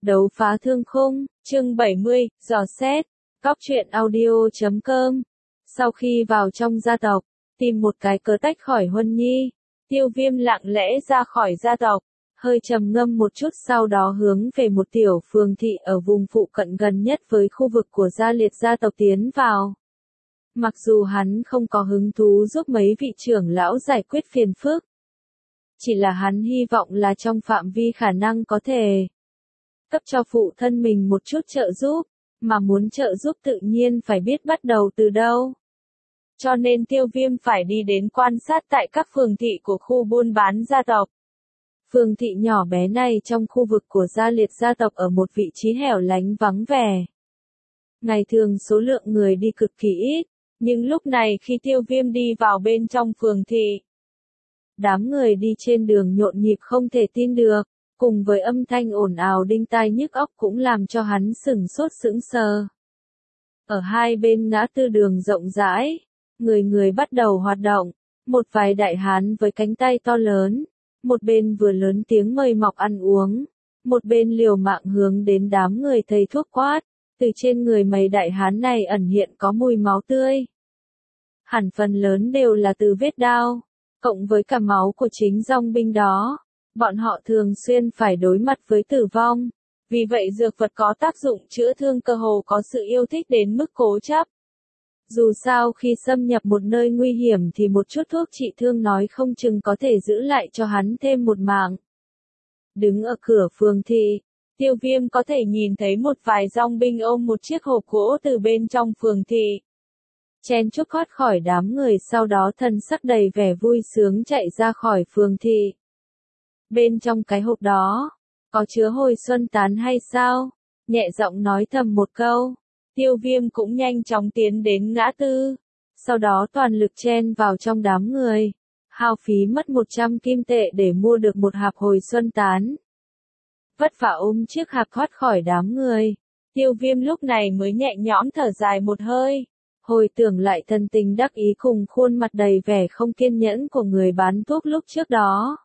Đấu phá thương khung, chương 70, dò xét, góc truyện audio.com. Sau khi vào trong gia tộc, tìm một cái cớ tách khỏi Huân Nhi, Tiêu Viêm lặng lẽ ra khỏi gia tộc, hơi trầm ngâm một chút sau đó hướng về một tiểu phường thị ở vùng phụ cận gần nhất với khu vực của gia liệt gia tộc tiến vào. Mặc dù hắn không có hứng thú giúp mấy vị trưởng lão giải quyết phiền phức, chỉ là hắn hy vọng là trong phạm vi khả năng có thể cấp cho phụ thân mình một chút trợ giúp, mà muốn trợ giúp tự nhiên phải biết bắt đầu từ đâu. Cho nên Tiêu Viêm phải đi đến quan sát tại các phường thị của khu buôn bán gia tộc. Phường thị nhỏ bé này trong khu vực của gia liệt gia tộc ở một vị trí hẻo lánh vắng vẻ. Ngày thường số lượng người đi cực kỳ ít, nhưng lúc này khi Tiêu Viêm đi vào bên trong phường thị, đám người đi trên đường nhộn nhịp không thể tin được, cùng với âm thanh ồn ào đinh tai nhức óc cũng làm cho hắn sửng sốt sững sờ. Ở hai bên ngã tư đường rộng rãi, người người bắt đầu hoạt động, một vài đại hán với cánh tay to lớn, một bên vừa lớn tiếng mời mọc ăn uống, một bên liều mạng hướng đến đám người thầy thuốc quát, từ trên người mấy đại hán này ẩn hiện có mùi máu tươi. Hẳn phần lớn đều là từ vết đao, cộng với cả máu của chính dòng binh đó. Bọn họ thường xuyên phải đối mặt với tử vong, vì vậy dược vật có tác dụng chữa thương cơ hồ có sự yêu thích đến mức cố chấp. Dù sao khi xâm nhập một nơi nguy hiểm thì một chút thuốc trị thương nói không chừng có thể giữ lại cho hắn thêm một mạng. Đứng ở cửa phường thị, Tiêu Viêm có thể nhìn thấy một vài dòng binh ôm một chiếc hộp gỗ từ bên trong phường thị. Chen chúc thoát khỏi đám người sau đó thần sắc đầy vẻ vui sướng chạy ra khỏi phường thị. Bên trong cái hộp đó, có chứa hồi xuân tán hay sao? Nhẹ giọng nói thầm một câu. Tiêu Viêm cũng nhanh chóng tiến đến ngã tư. Sau đó toàn lực chen vào trong đám người. Hao phí mất 100 kim tệ để mua được một hạp hồi xuân tán. Vất vả ôm chiếc hạp thoát khỏi đám người. Tiêu Viêm lúc này mới nhẹ nhõm thở dài một hơi. Hồi tưởng lại thân tình đắc ý cùng khuôn mặt đầy vẻ không kiên nhẫn của người bán thuốc lúc trước đó.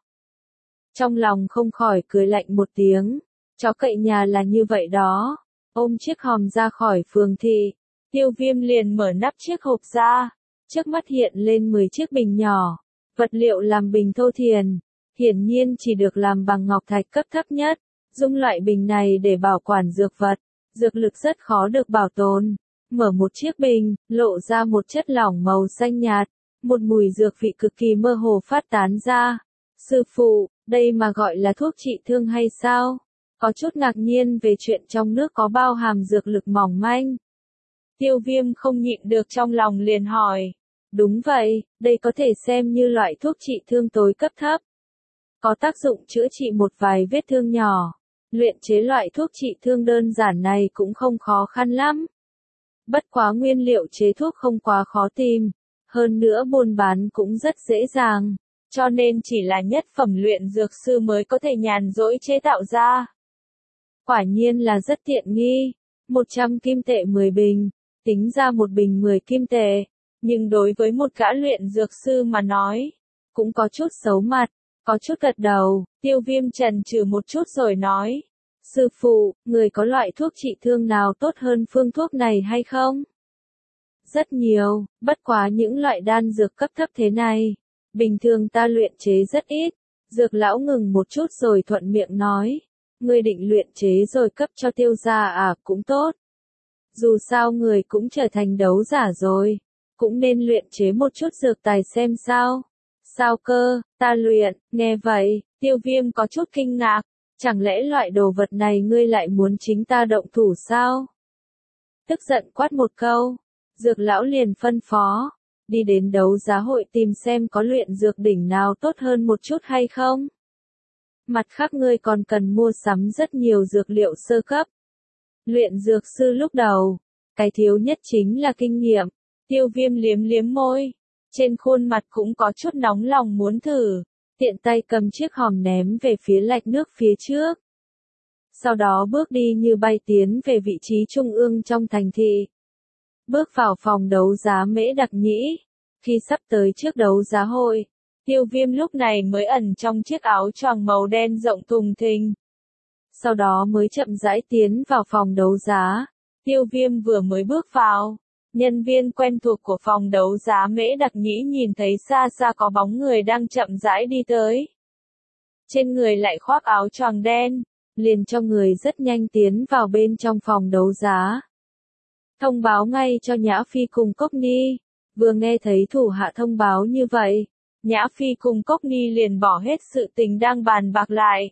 Trong lòng không khỏi cười lạnh một tiếng, chó cậy nhà là như vậy đó. Ôm chiếc hòm ra khỏi phường thị, Tiêu Viêm liền mở nắp chiếc hộp ra, trước mắt hiện lên 10 chiếc bình nhỏ, vật liệu làm bình thô thiền, hiển nhiên chỉ được làm bằng ngọc thạch cấp thấp nhất, dùng loại bình này để bảo quản dược vật, dược lực rất khó được bảo tồn. Mở một chiếc bình, lộ ra một chất lỏng màu xanh nhạt, một mùi dược vị cực kỳ mơ hồ phát tán ra. Sư phụ, đây mà gọi là thuốc trị thương hay sao? Có chút ngạc nhiên về chuyện trong nước có bao hàm dược lực mỏng manh. Tiêu Viêm không nhịn được trong lòng liền hỏi. Đúng vậy, đây có thể xem như loại thuốc trị thương tối cấp thấp. Có tác dụng chữa trị một vài vết thương nhỏ. Luyện chế loại thuốc trị thương đơn giản này cũng không khó khăn lắm. Bất quá nguyên liệu chế thuốc không quá khó tìm. Hơn nữa buôn bán cũng rất dễ dàng. Cho nên chỉ là nhất phẩm luyện dược sư mới có thể nhàn rỗi chế tạo ra. Quả nhiên là rất tiện nghi. 100 kim tệ 10 bình. Tính ra một bình 10 kim tệ. Nhưng đối với một gã luyện dược sư mà nói, cũng có chút xấu mặt, có chút gật đầu. Tiêu Viêm chần chừ một chút rồi nói. Sư phụ, người có loại thuốc trị thương nào tốt hơn phương thuốc này hay không? Rất nhiều, bất quá những loại đan dược cấp thấp thế này. Bình thường ta luyện chế rất ít. Dược lão ngừng một chút rồi thuận miệng nói. Ngươi định luyện chế rồi cấp cho Tiêu gia à, cũng tốt. Dù sao người cũng trở thành đấu giả rồi. Cũng nên luyện chế một chút dược tài xem sao. Sao cơ, ta luyện, nghe vậy, Tiêu Viêm có chút kinh ngạc. Chẳng lẽ loại đồ vật này ngươi lại muốn chính ta động thủ sao? Tức giận quát một câu. Dược lão liền phân phó. Đi đến đấu giá hội tìm xem có luyện dược đỉnh nào tốt hơn một chút hay không. Mặt khác ngươi còn cần mua sắm rất nhiều dược liệu sơ cấp. Luyện dược sư lúc đầu, cái thiếu nhất chính là kinh nghiệm. Tiêu Viêm liếm liếm môi. Trên khuôn mặt cũng có chút nóng lòng muốn thử. Tiện tay cầm chiếc hòm ném về phía lạch nước phía trước. Sau đó bước đi như bay tiến về vị trí trung ương trong thành thị. Bước vào phòng đấu giá Mễ Đặc Nhĩ. Khi sắp tới trước đấu giá hội, Tiêu Viêm lúc này mới ẩn trong chiếc áo choàng màu đen rộng thùng thình. sau đó mới chậm rãi tiến vào phòng đấu giá. Tiêu Viêm vừa mới bước vào, nhân viên quen thuộc của phòng đấu giá Mễ Đặc Nhĩ nhìn thấy xa xa có bóng người đang chậm rãi đi tới. Trên người lại khoác áo choàng đen, liền cho người rất nhanh tiến vào bên trong phòng đấu giá. Thông báo ngay cho Nhã Phi cùng Cốc Ni. Vừa nghe thấy thủ hạ thông báo như vậy, Nhã Phi cùng Cốc Ni liền bỏ hết sự tình đang bàn bạc lại.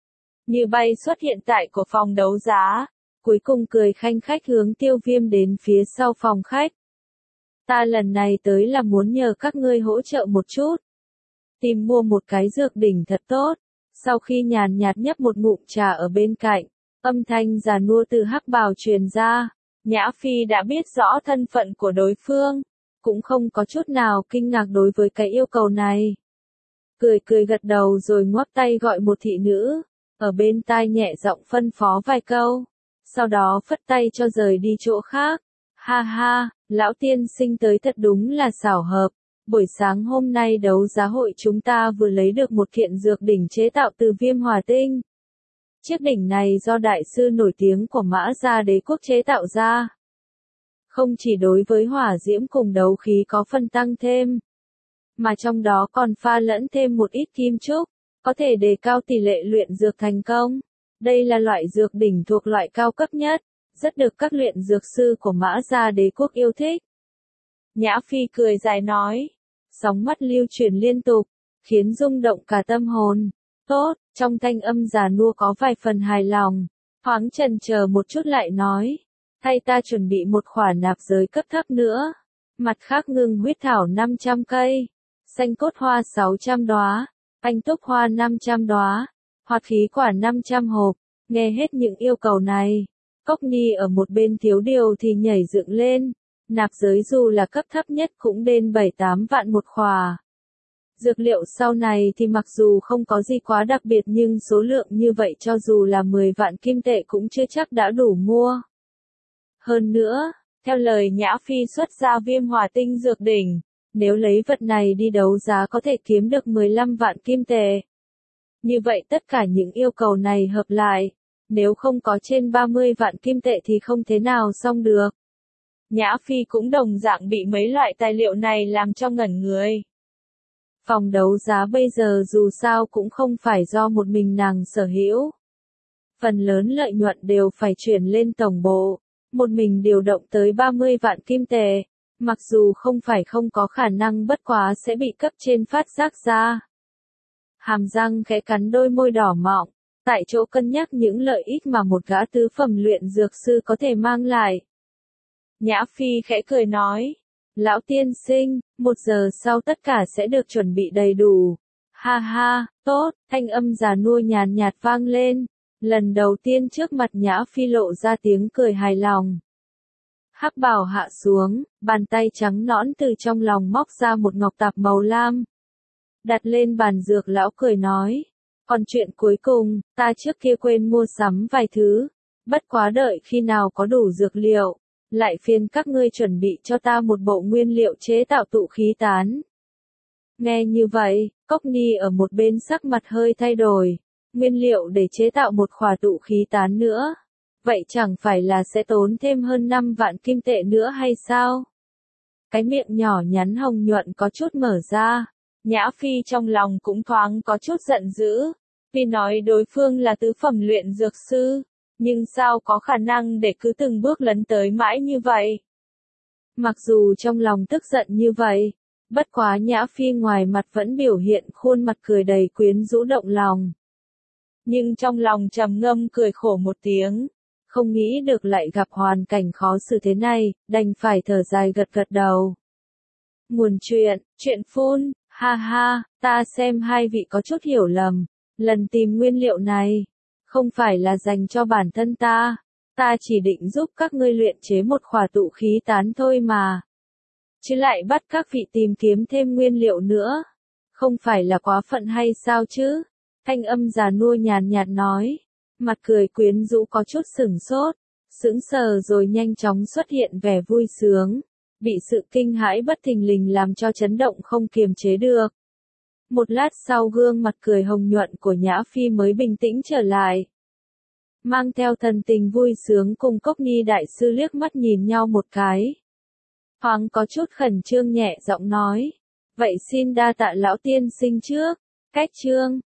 Như bay xuất hiện tại của phòng đấu giá, cuối cùng cười khanh khách hướng Tiêu Viêm đến phía sau phòng khách. Ta lần này tới là muốn nhờ các ngươi hỗ trợ một chút. Tìm mua một cái dược đỉnh thật tốt. Sau khi nhàn nhạt nhấp một ngụm trà ở bên cạnh, âm thanh già nua từ hắc bào truyền ra. Nhã Phi đã biết rõ thân phận của đối phương, cũng không có chút nào kinh ngạc đối với cái yêu cầu này. Cười cười gật đầu rồi ngoắc tay gọi một thị nữ, ở bên tai nhẹ giọng phân phó vài câu, sau đó phất tay cho rời đi chỗ khác. Ha ha, lão tiên sinh tới thật đúng là xảo hợp. Buổi sáng hôm nay đấu giá hội chúng ta vừa lấy được một kiện dược đỉnh chế tạo từ viêm hỏa tinh. Chiếc đỉnh này do đại sư nổi tiếng của Mã Gia Đế quốc chế tạo ra. Không chỉ đối với hỏa diễm cùng đấu khí có phần tăng thêm, mà trong đó còn pha lẫn thêm một ít kim trúc, có thể đề cao tỷ lệ luyện dược thành công. Đây là loại dược đỉnh thuộc loại cao cấp nhất, rất được các luyện dược sư của Mã Gia Đế quốc yêu thích. Nhã Phi cười dài nói, sóng mắt lưu chuyển liên tục, khiến rung động cả tâm hồn. Tốt, trong thanh âm già nua có vài phần hài lòng, thoáng chần chờ một chút lại nói, thay ta chuẩn bị một khoản nạp giới cấp thấp nữa. Mặt khác ngưng huyết thảo 500 cây, xanh cốt hoa 600 đóa, anh túc hoa 500 đóa, hoạt khí quả 500 hộp. Nghe hết những yêu cầu này, Cốc Ni ở một bên thiếu điều thì nhảy dựng lên. Nạp giới dù là cấp thấp nhất cũng đến 7-8 vạn một khỏa. Dược liệu sau này thì mặc dù không có gì quá đặc biệt nhưng số lượng như vậy cho dù là 10 vạn kim tệ cũng chưa chắc đã đủ mua. Hơn nữa, theo lời Nhã Phi xuất ra viêm hỏa tinh dược đỉnh, nếu lấy vật này đi đấu giá có thể kiếm được 15 vạn kim tệ. Như vậy tất cả những yêu cầu này hợp lại, nếu không có trên 30 vạn kim tệ thì không thế nào xong được. Nhã Phi cũng đồng dạng bị mấy loại tài liệu này làm cho ngẩn người. Phòng đấu giá bây giờ dù sao cũng không phải do một mình nàng sở hữu. Phần lớn lợi nhuận đều phải chuyển lên tổng bộ, một mình điều động tới 30 vạn kim tệ, mặc dù không phải không có khả năng bất quá sẽ bị cấp trên phát giác ra. Hàm răng khẽ cắn đôi môi đỏ mọng, tại chỗ cân nhắc những lợi ích mà một gã tứ phẩm luyện dược sư có thể mang lại. Nhã Phi khẽ cười nói, lão tiên sinh, 1 giờ sau tất cả sẽ được chuẩn bị đầy đủ. Ha ha, tốt, thanh âm già nua nhàn nhạt vang lên, lần đầu tiên trước mặt Nhã Phi lộ ra tiếng cười hài lòng. Hắc bào hạ xuống, bàn tay trắng nõn từ trong lòng móc ra một ngọc tạp màu lam. Đặt lên bàn dược lão cười nói, còn chuyện cuối cùng, ta trước kia quên mua sắm vài thứ, bất quá đợi khi nào có đủ dược liệu, lại phiền các ngươi chuẩn bị cho ta một bộ nguyên liệu chế tạo tụ khí tán. Nghe như vậy, Cốc Ni ở một bên sắc mặt hơi thay đổi, nguyên liệu để chế tạo một khỏa tụ khí tán nữa. Vậy chẳng phải là sẽ tốn thêm hơn 5 vạn kim tệ nữa hay sao? Cái miệng nhỏ nhắn hồng nhuận có chút mở ra, Nhã Phi trong lòng cũng thoáng có chút giận dữ, vì nói đối phương là tứ phẩm luyện dược sư, nhưng sao có khả năng để cứ từng bước lấn tới mãi như vậy? Mặc dù trong lòng tức giận như vậy, bất quá Nhã Phi ngoài mặt vẫn biểu hiện khuôn mặt cười đầy quyến rũ động lòng. Nhưng trong lòng trầm ngâm cười khổ một tiếng, không nghĩ được lại gặp hoàn cảnh khó xử thế này, đành phải thở dài gật gật đầu. Nguồn chuyện phun, ha ha, ta xem hai vị có chút hiểu lầm, lần tìm nguyên liệu này, không phải là dành cho bản thân ta chỉ định giúp các ngươi luyện chế một khỏa tụ khí tán thôi mà. Chứ lại bắt các vị tìm kiếm thêm nguyên liệu nữa, không phải là quá phận hay sao chứ? Thanh âm già nua nhàn nhạt nói, mặt cười quyến rũ có chút sững sờ rồi nhanh chóng xuất hiện vẻ vui sướng, bị sự kinh hãi bất thình lình làm cho chấn động không kiềm chế được. Một lát sau gương mặt cười hồng nhuận của Nhã Phi mới bình tĩnh trở lại. mang theo thần tình vui sướng cùng Cốc Ni đại sư liếc mắt nhìn nhau một cái. Thoáng có chút khẩn trương nhẹ giọng nói. Vậy xin đa tạ lão tiên sinh trước. Cách chương.